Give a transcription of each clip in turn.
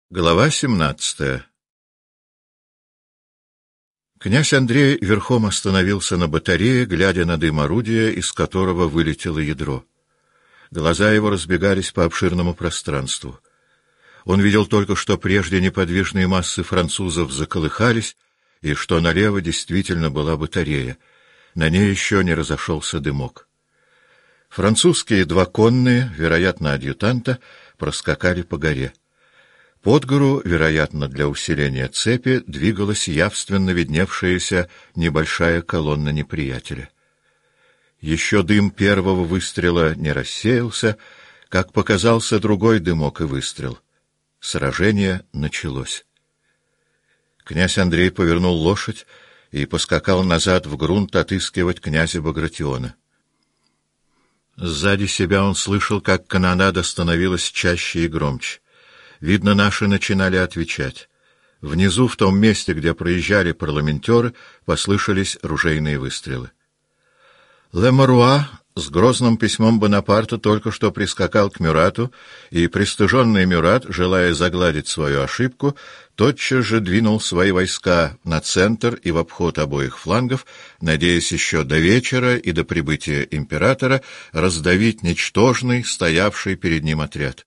Глава 17. Князь Андрей верхом остановился на батарее, глядя на дым орудия, из которого вылетело ядро. Глаза его разбегались по обширному пространству. Он видел только, что прежде неподвижные массы французов заколыхались, и что налево действительно была батарея. На ней еще не разошелся дымок. Французские два конные, вероятно, адъютанта, проскакали по горе. Под гору, вероятно, для усиления цепи, двигалась явственно видневшаяся небольшая колонна неприятеля. Еще дым первого выстрела не рассеялся, как показался другой дымок и выстрел. Сражение началось. Князь Андрей повернул лошадь и поскакал назад в грунт отыскивать князя Багратиона. Сзади себя он слышал, как канонада становилась чаще и громче. Видно, наши начинали отвечать. Внизу, в том месте, где проезжали парламентеры, послышались ружейные выстрелы. Ле-Маруа с грозным письмом Бонапарта только что прискакал к Мюрату, и пристыженный Мюрат, желая загладить свою ошибку, тотчас же двинул свои войска на центр и в обход обоих флангов, надеясь еще до вечера и до прибытия императора раздавить ничтожный, стоявший перед ним отряд.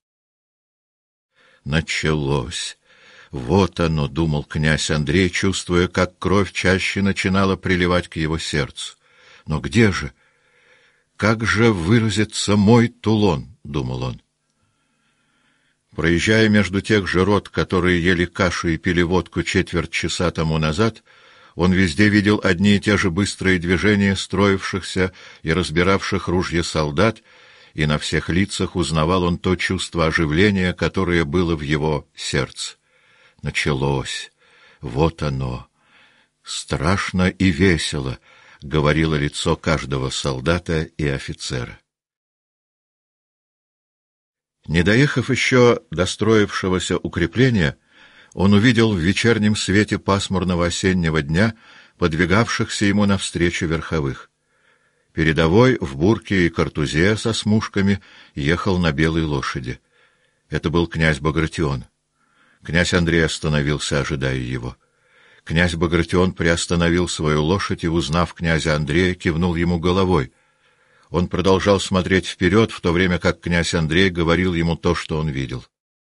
Началось. Вот оно, — думал князь Андрей, чувствуя, как кровь чаще начинала приливать к его сердцу. Но где же? Как же выразится мой Тулон, — думал он. Проезжая между тех же рот, которые ели кашу и пили водку четверть часа тому назад, он везде видел одни и те же быстрые движения строившихся и разбиравших ружья солдат, и на всех лицах узнавал он то чувство оживления, которое было в его сердце. Началось. Вот оно. Страшно и весело, — говорило лицо каждого солдата и офицера. Не доехав еще до строившегося укрепления, он увидел в вечернем свете пасмурного осеннего дня подвигавшихся ему навстречу верховых. Передовой в бурке и картузе со смушками ехал на белой лошади. Это был князь Багратион. Князь Андрей остановился, ожидая его. Князь Багратион приостановил свою лошадь и, узнав князя Андрея, кивнул ему головой. Он продолжал смотреть вперед, в то время как князь Андрей говорил ему то, что он видел.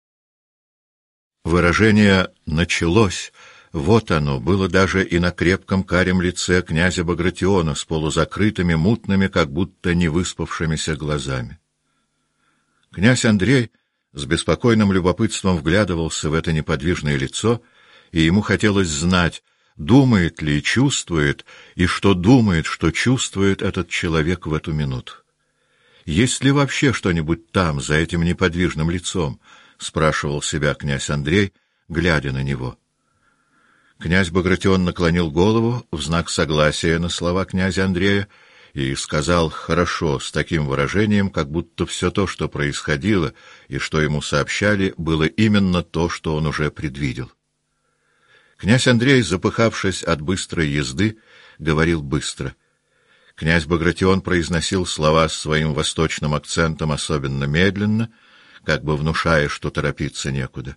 Выражение «началось» — вот оно, было даже и на крепком карем лице князя Багратиона с полузакрытыми, мутными, как будто не выспавшимися глазами. Князь Андрей с беспокойным любопытством вглядывался в это неподвижное лицо, и ему хотелось знать, думает ли и чувствует, и что думает, что чувствует этот человек в эту минуту. Есть ли вообще что-нибудь там, за этим неподвижным лицом? — спрашивал себя князь Андрей, глядя на него. Князь Багратион наклонил голову в знак согласия на слова князя Андрея и сказал «хорошо» с таким выражением, как будто все то, что происходило и что ему сообщали, было именно то, что он уже предвидел. Князь Андрей, запыхавшись от быстрой езды, говорил быстро. Князь Багратион произносил слова с своим восточным акцентом особенно медленно, как бы внушая, что торопиться некуда.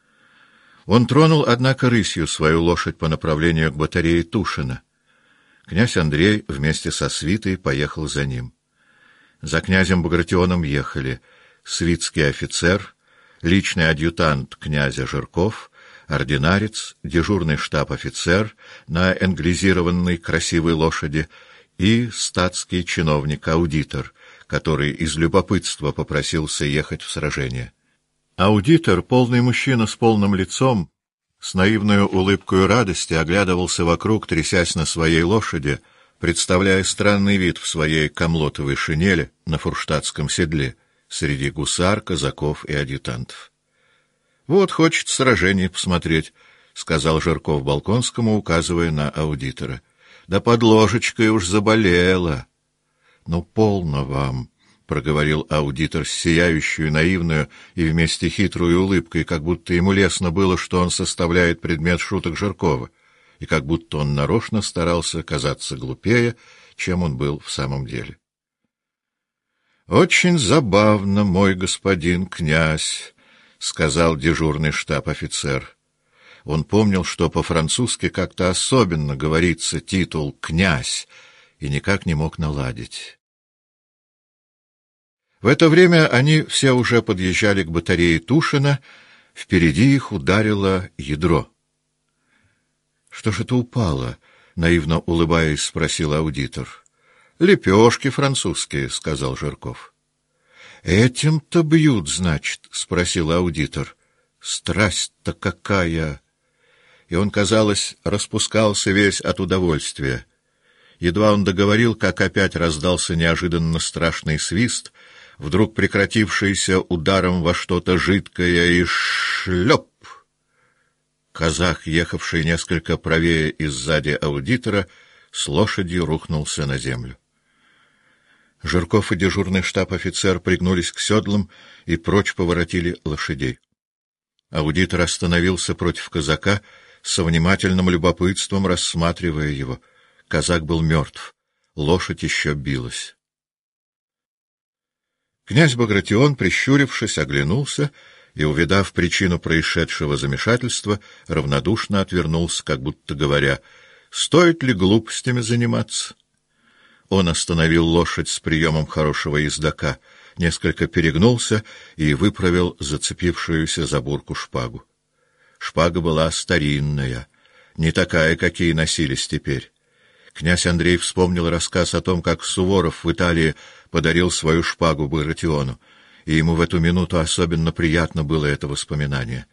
Он тронул, однако, рысью свою лошадь по направлению к батарее Тушина. Князь Андрей вместе со свитой поехал за ним. За князем Багратионом ехали свитский офицер, личный адъютант князя Жирков, ординарец, дежурный штаб-офицер на англизированной красивой лошади и статский чиновник-аудитор, который из любопытства попросился ехать в сражение. Аудитор, полный мужчина с полным лицом, с наивной улыбкой радости оглядывался вокруг, трясясь на своей лошади, представляя странный вид в своей комлотовой шинели на фурштадтском седле среди гусар, казаков и адъютантов. — Вот хочет сражение посмотреть, — сказал Жирков Болконскому, указывая на аудитора. — Да под ложечкой уж заболела. — Ну, полно вам, — проговорил аудитор с сияющей, наивную и вместе хитрой улыбкой, как будто ему лестно было, что он составляет предмет шуток Жиркова, и как будто он нарочно старался казаться глупее, чем он был в самом деле. — Очень забавно, мой господин князь, сказал дежурный штаб-офицер. Он помнил, что по-французски как-то особенно говорится титул «князь», и никак не мог наладить. В это время они все уже подъезжали к батарее Тушина, впереди их ударило ядро. — Что ж это упало? — наивно улыбаясь, спросил аудитор. — Лепешки французские, — сказал Жирков. — Этим-то бьют, значит? — спросил аудитор. — Страсть-то какая! И он, казалось, распускался весь от удовольствия. Едва он договорил, как опять раздался неожиданно страшный свист, вдруг прекратившийся ударом во что-то жидкое, и шлеп! Казах, ехавший несколько правее и сзади аудитора, с лошадью рухнулся на землю. Жирков и дежурный штаб-офицер пригнулись к седлам и прочь поворотили лошадей. Аудитор остановился против казака, со внимательным любопытством рассматривая его. Казак был мертв, лошадь еще билась. Князь Багратион, прищурившись, оглянулся и, увидав причину происшедшего замешательства, равнодушно отвернулся, как будто говоря: «Стоит ли глупостями заниматься?» Он остановил лошадь с приемом хорошего ездака, несколько перегнулся и выправил зацепившуюся за бурку шпагу. Шпага была старинная, не такая, какие носились теперь. Князь Андрей вспомнил рассказ о том, как Суворов в Италии подарил свою шпагу Багратиону, и ему в эту минуту особенно приятно было это воспоминание.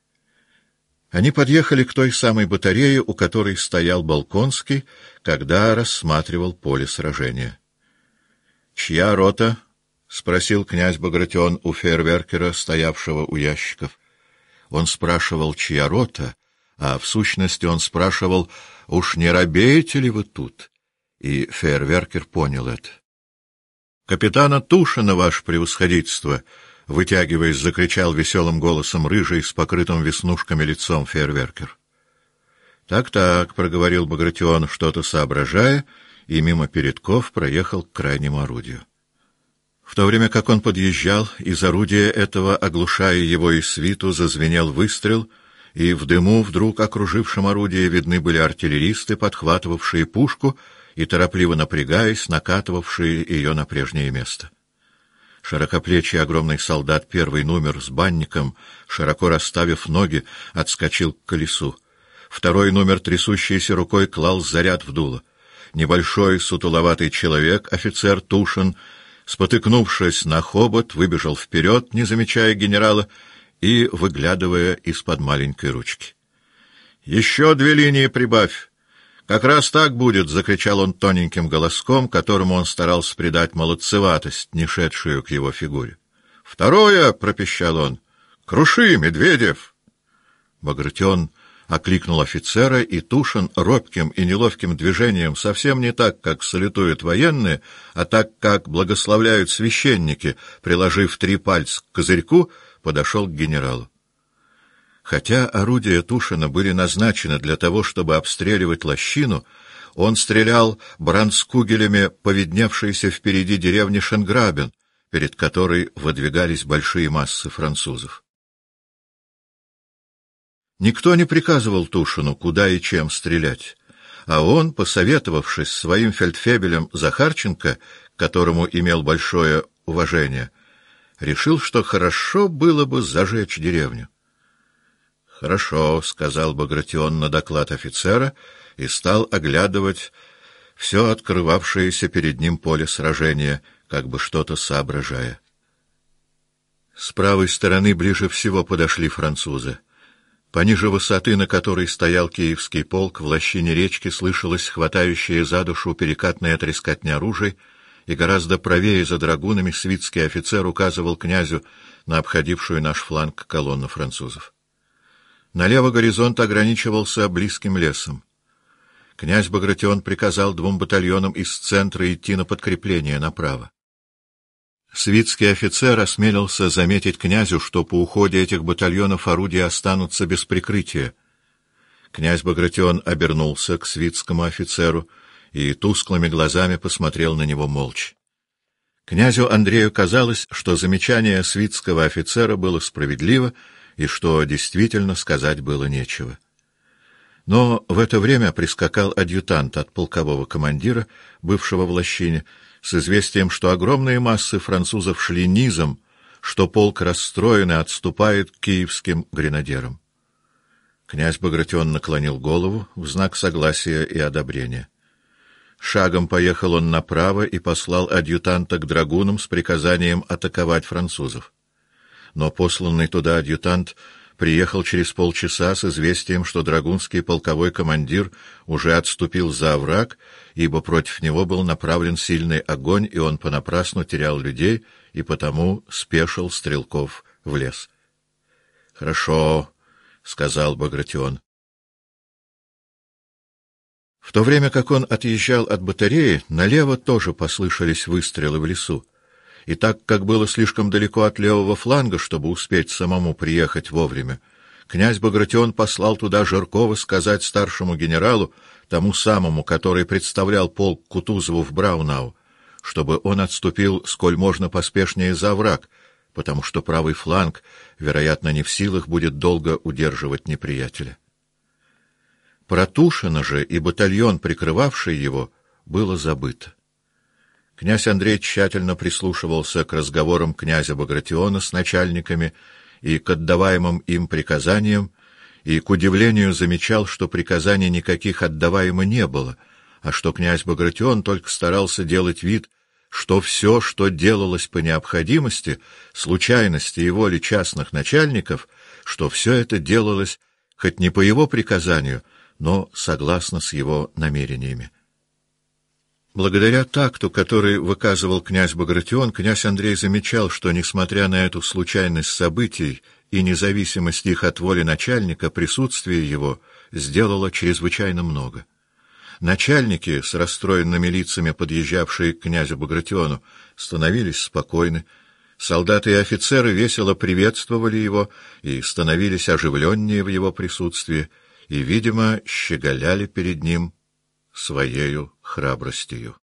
Они подъехали к той самой батарее, у которой стоял Болконский, когда рассматривал поле сражения. — Чья рота? — спросил князь Багратион у фейерверкера, стоявшего у ящиков. Он спрашивал, чья рота, а в сущности он спрашивал, уж не робеете ли вы тут? И фейерверкер понял это. — Капитана Тушина, ваше превосходительство! — вытягиваясь, закричал веселым голосом рыжий с покрытым веснушками лицом фейерверкер. Так, — проговорил Багратион, что-то соображая, и мимо передков проехал к крайнему орудию. В то время как он подъезжал, из орудия этого, оглушая его и свиту, зазвенел выстрел, и в дыму, вдруг окружившем орудие, видны были артиллеристы, подхватывавшие пушку и, торопливо напрягаясь, накатывавшие ее на прежнее место. Широкоплечий огромный солдат, первый номер с банником, широко расставив ноги, отскочил к колесу. Второй номер, трясущейся рукой, клал заряд в дуло. Небольшой сутуловатый человек, офицер Тушин, спотыкнувшись на хобот, выбежал вперед, не замечая генерала и выглядывая из-под маленькой ручки. — Еще 2 линии прибавь! Как раз так будет! — закричал он тоненьким голоском, которому он старался придать молодцеватость, не шедшую к его фигуре. — Второе! — пропищал он. — Круши, Медведев! Багратион окликнул офицера, и Тушин робким и неловким движением, совсем не так, как салютуют военные, а так, как благословляют священники, приложив 3 пальца к козырьку, подошел к генералу. Хотя орудия Тушина были назначены для того, чтобы обстреливать лощину, он стрелял бранскугелями по видневшейся впереди деревне Шенграбен, перед которой выдвигались большие массы французов. Никто не приказывал Тушину, куда и чем стрелять, а он, посоветовавшись с своим фельдфебелем Захарченко, к которому имел большое уважение, решил, что хорошо было бы зажечь деревню. — Хорошо, — сказал Багратион на доклад офицера и стал оглядывать все открывавшееся перед ним поле сражения, как бы что-то соображая. С правой стороны ближе всего подошли французы. Пониже высоты, на которой стоял киевский полк, в лощине речки слышалась хватающая за душу перекатная трескотня ружей, и гораздо правее за драгунами свитский офицер указывал князю на обходившую наш фланг колонну французов. Налево горизонт ограничивался близким лесом. Князь Багратион приказал 2 батальонам из центра идти на подкрепление направо. Свитский офицер осмелился заметить князю, что по уходе этих батальонов орудия останутся без прикрытия. Князь Багратион обернулся к свитскому офицеру и тусклыми глазами посмотрел на него молча. Князю Андрею казалось, что замечание свитского офицера было справедливо, и что действительно сказать было нечего. Но в это время прискакал адъютант от полкового командира, бывшего в лощине, с известием, что огромные массы французов шли низом, что полк расстроен и отступает к киевским гренадерам. Князь Багратион наклонил голову в знак согласия и одобрения. Шагом поехал он направо и послал адъютанта к драгунам с приказанием атаковать французов. Но посланный туда адъютант приехал через полчаса с известием, что драгунский полковой командир уже отступил за овраг, ибо против него был направлен сильный огонь, и он понапрасну терял людей, и потому спешил стрелков в лес. — Хорошо, — сказал Багратион. В то время как он отъезжал от батареи, налево тоже послышались выстрелы в лесу. И так как было слишком далеко от левого фланга, чтобы успеть самому приехать вовремя, князь Багратион послал туда Жиркова сказать старшему генералу, тому самому, который представлял полк Кутузову в Браунау, чтобы он отступил сколь можно поспешнее за овраг, потому что правый фланг, вероятно, не в силах будет долго удерживать неприятеля. Про Тушина же и батальон, прикрывавший его, было забыто. Князь Андрей тщательно прислушивался к разговорам князя Багратиона с начальниками и к отдаваемым им приказаниям, и, к удивлению, замечал, что приказаний никаких отдаваемо не было, а что князь Багратион только старался делать вид, что все, что делалось по необходимости, случайности и воле частных начальников, что все это делалось хоть не по его приказанию, но согласно с его намерениями. Благодаря такту, который выказывал князь Багратион, князь Андрей замечал, что, несмотря на эту случайность событий и независимость их от воли начальника, присутствие его сделало чрезвычайно много. Начальники, с расстроенными лицами подъезжавшие к князю Багратиону, становились спокойны, солдаты и офицеры весело приветствовали его и становились оживленнее в его присутствии, и, видимо, щеголяли перед ним своею храбростью.